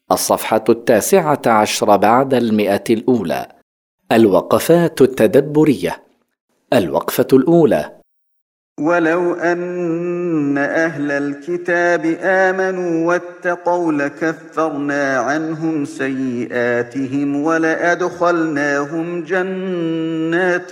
الصفحة 19 بعد 100 الأولى. الوقفات التدبرية. الوقفة الأولى: ولو أن أهل الكتاب آمنوا واتقوا لكفرنا عنهم سيئاتهم ولأدخلناهم جنات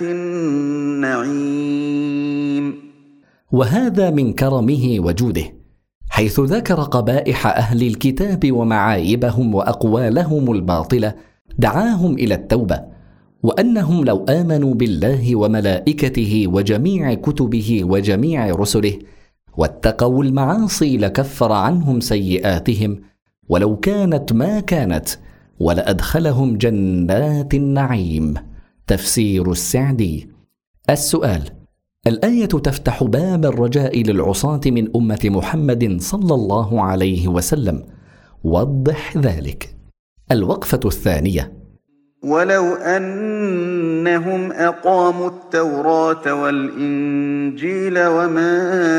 النعيم. وهذا من كرمه وجوده، حيث ذكر قبائح أهل الكتاب ومعايبهم وأقوالهم الباطلة، دعاهم إلى التوبة، وأنهم لو آمنوا بالله وملائكته وجميع كتبه وجميع رسله واتقوا المعاصي لكفر عنهم سيئاتهم ولو كانت ما كانت، ولأدخلهم جنات النعيم. تفسير السعدي. السؤال: الآية تفتح باب الرجاء للعصاة من أمة محمد صلى الله عليه وسلم، وضح ذلك. الوقفة الثانية: ولو أنهم أقاموا التوراة والإنجيل وما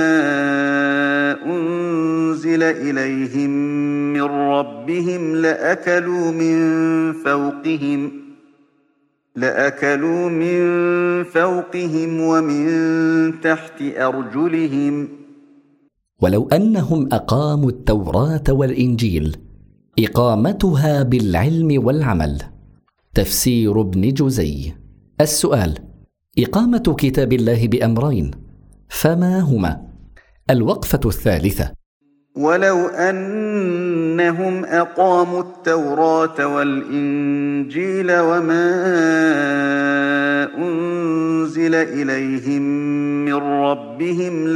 أنزل إليهم من ربهم لأكلوا من فوقهم ومن تحت أرجلهم. ولو أنهم أقاموا التوراة والإنجيل، إقامتها بالعلم والعمل. تفسير ابن جزي. السؤال: إقامة كتاب الله بأمرين، فما هما؟ الوقفة الثالثة: ولو أنهم أقاموا التوراة والإنجيل وما أنزل إليهم من ربهم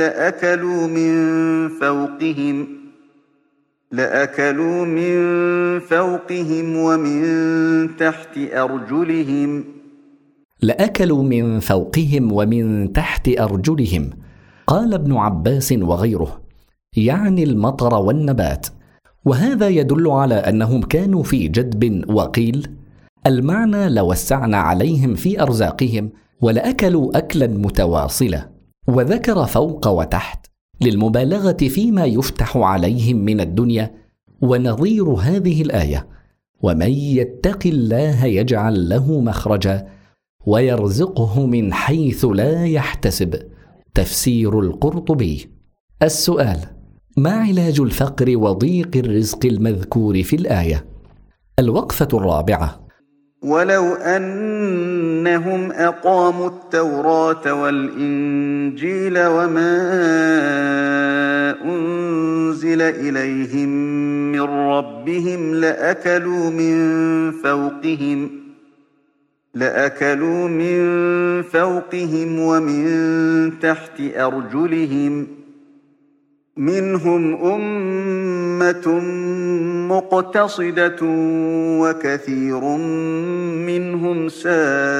لأكلوا من فوقهم ومن تحت أرجلهم. لأكلوا من فوقهم ومن تحت أرجلهم. قال ابن عباس وغيره: يعني المطر والنبات، وهذا يدل على أنهم كانوا في جدب. وقيل المعنى لوسعنا عليهم في أرزاقهم ولأكلوا أكلا متواصلا. وذكر فوق وتحت للمبالغة فيما يفتح عليهم من الدنيا، ونظير هذه الآية: ومن يتق الله يجعل له مخرجا ويرزقه من حيث لا يحتسب. تفسير القرطبي. السؤال: ما علاج الفقر وضيق الرزق المذكور في الآية؟ الوقفة الرابعة: ولو أنهم أقاموا التوراة والإنجيل وما أنزل إليهم من ربهم لأكلوا من فوقهم ومن تحت أرجلهم. منهم أمة مقتصدة وكثير منهم ساء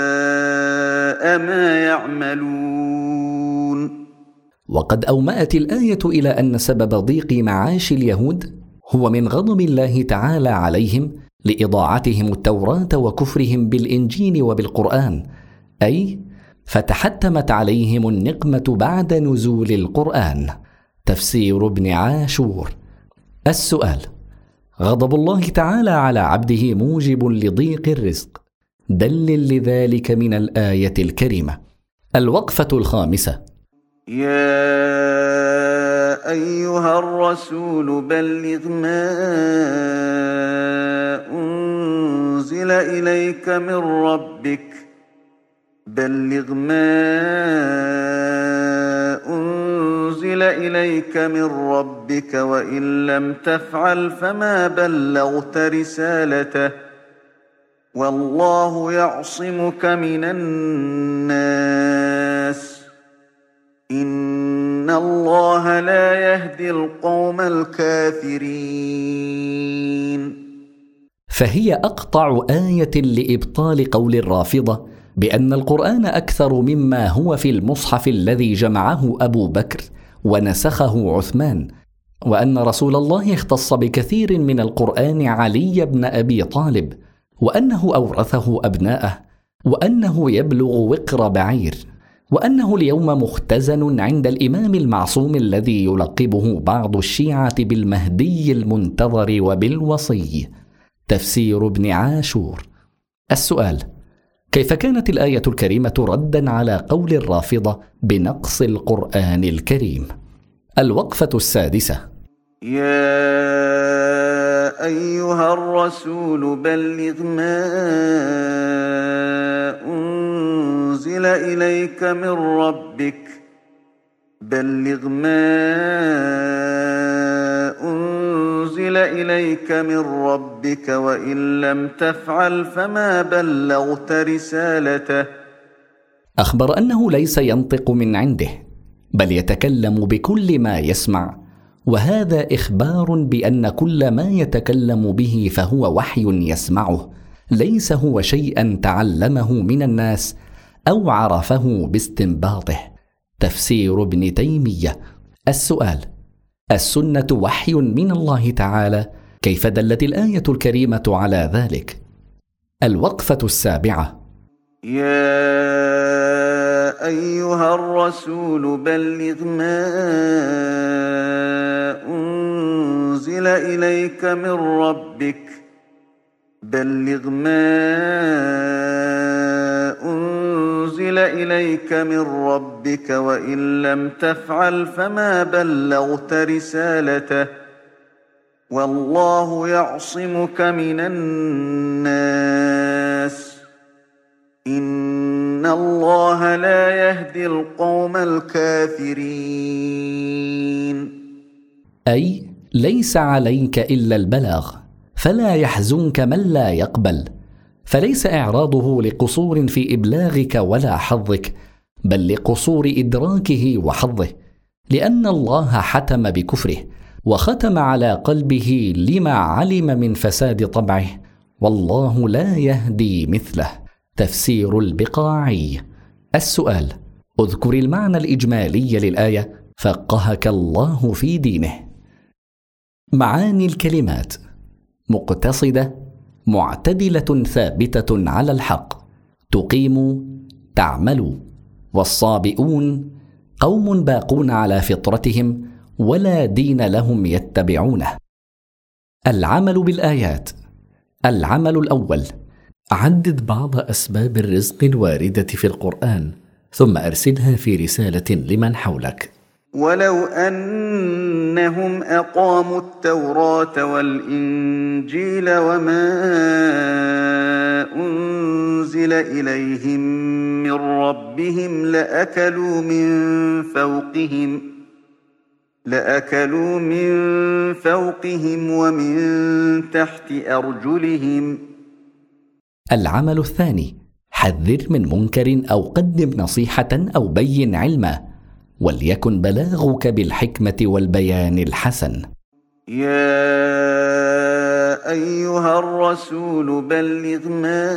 ما يعملون. وقد أومأت الآية إلى أن سبب ضيق معاش اليهود هو من غضب الله تعالى عليهم لإضاعتهم التوراة وكفرهم بالإنجيل وبالقرآن، أي فتحتمت عليهم النقمة بعد نزول القرآن. تفسير ابن عاشور. السؤال: غضب الله تعالى على عبده موجب لضيق الرزق، دلل لذلك من الآية الكريمة. الوقفة الخامسة: يا أيها الرسول بلغ ما أنزل إليك من ربك وإن لم تفعل فما بلغت رسالته والله يعصمك من الناس إن الله لا يهدي القوم الكافرين. فهي أقطع آية لإبطال قول الرافضة بأن القرآن أكثر مما هو في المصحف الذي جمعه أبو بكر ونسخه عثمان، وأن رسول الله اختص بكثير من القرآن علي بن أبي طالب، وأنه أورثه أبناءه، وأنه يبلغ وقر بعير، وأنه اليوم مختزن عند الإمام المعصوم الذي يلقبه بعض الشيعة بالمهدي المنتظر وبالوصي. تفسير ابن عاشور. السؤال: كيف كانت الآية الكريمة ردًا على قول الرافضة بنقص القرآن الكريم؟ الوقفة السادسة: يا أيها الرسول بلغ ما أنزل إليك من ربك وإن لم تفعل فما بلغت رسالته. أخبر أنه ليس ينطق من عنده، بل يتكلم بكل ما يسمع، وهذا إخبار بأن كل ما يتكلم به فهو وحي يسمعه، ليس هو شيئا تعلمه من الناس أو عرفه باستنباطه. تفسير ابن تيمية. السؤال: السنة وحي من الله تعالى، كيف دلت الآية الكريمة على ذلك؟ الوقفة السابعة: يا أيها الرسول بلغ ما أنزل إليك من ربك وإن لم تفعل فما بلغت رسالته والله يعصمك من الناس إن الله لا يهدي القوم الكافرين. أي ليس عليك إلا البلاغ، فلا يحزنك من لا يقبل، فليس إعراضه لقصور في إبلاغك ولا حظك، بل لقصور إدراكه وحظه، لأن الله حتم بكفره وختم على قلبه لما علم من فساد طبعه، والله لا يهدي مثله. تفسير البقاعي. السؤال: اذكر المعنى الإجمالي للآية فقهك الله في دينه. معاني الكلمات: مقتصدة، معتدلة ثابتة على الحق، تقيم، تعمل، والصابئون قوم باقون على فطرتهم ولا دين لهم يتبعونه. العمل بالآيات. العمل الأول: عدد بعض أسباب الرزق الواردة في القرآن، ثم أرسلها في رسالة لمن حولك. ولو أنهم أقاموا التوراة والإنجيل وما أنزل إليهم من ربهم لأكلوا من فوقهم ومن تحت أرجلهم. العمل الثاني: حذر من منكر أو قدم نصيحة أو بين علما، وليكن بلاغك بالحكمة والبيان الحسن. يا أيها الرسول بلغ ما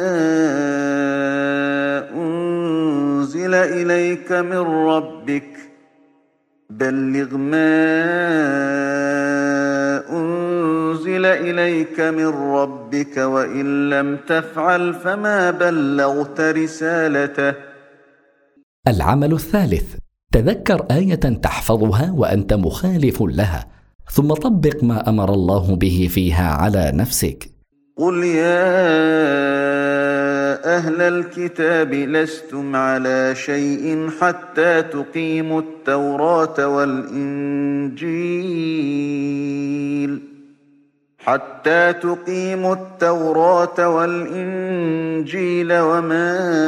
أنزل إليك من ربك وإن لم تفعل فما بلغت رسالته. العمل الثالث: تذكر آية تحفظها وأنت مخالف لها، ثم طبق ما أمر الله به فيها على نفسك. قل يا أهل الكتاب لستم على شيء حتى تقيموا التوراة والإنجيل وما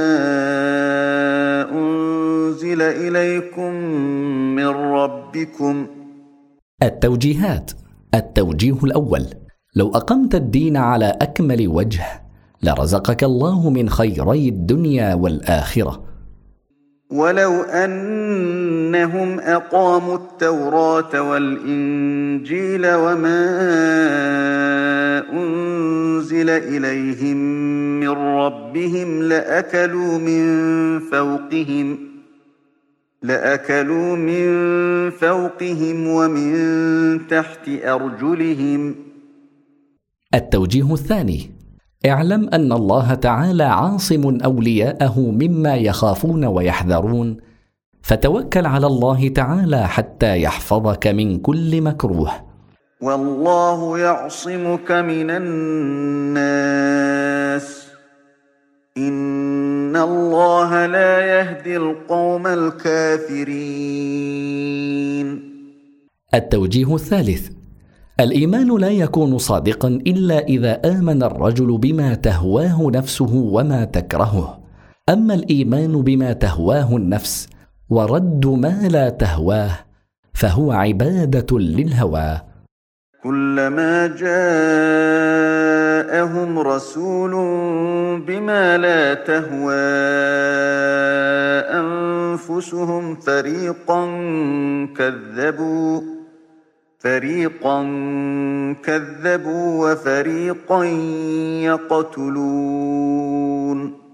أنزل إليكم من ربكم. التوجيهات. التوجيه الأول: لو أقمت الدين على أكمل وجه لرزقك الله من خيري الدنيا والآخرة. ولو أنهم أقاموا التوراة والإنجيل وما أنزل إليهم من ربهم لأكلوا من فوقهم ومن تحت أرجلهم. التوجيه الثاني: اعلم أن الله تعالى عاصم أولياءه مما يخافون ويحذرون، فتوكل على الله تعالى حتى يحفظك من كل مكروه. والله يعصمك من الناس إن الله لا يهدي القوم الكافرين. التوجيه الثالث: الإيمان لا يكون صادقا إلا إذا آمن الرجل بما تهواه نفسه وما تكرهه. أما الإيمان بما تهواه النفس ورد ما لا تهواه فهو عبادة للهوى. كلما جاءهم رسول بما لا تهوى أنفسهم فريقا كذبوا وفريقا يقتلون.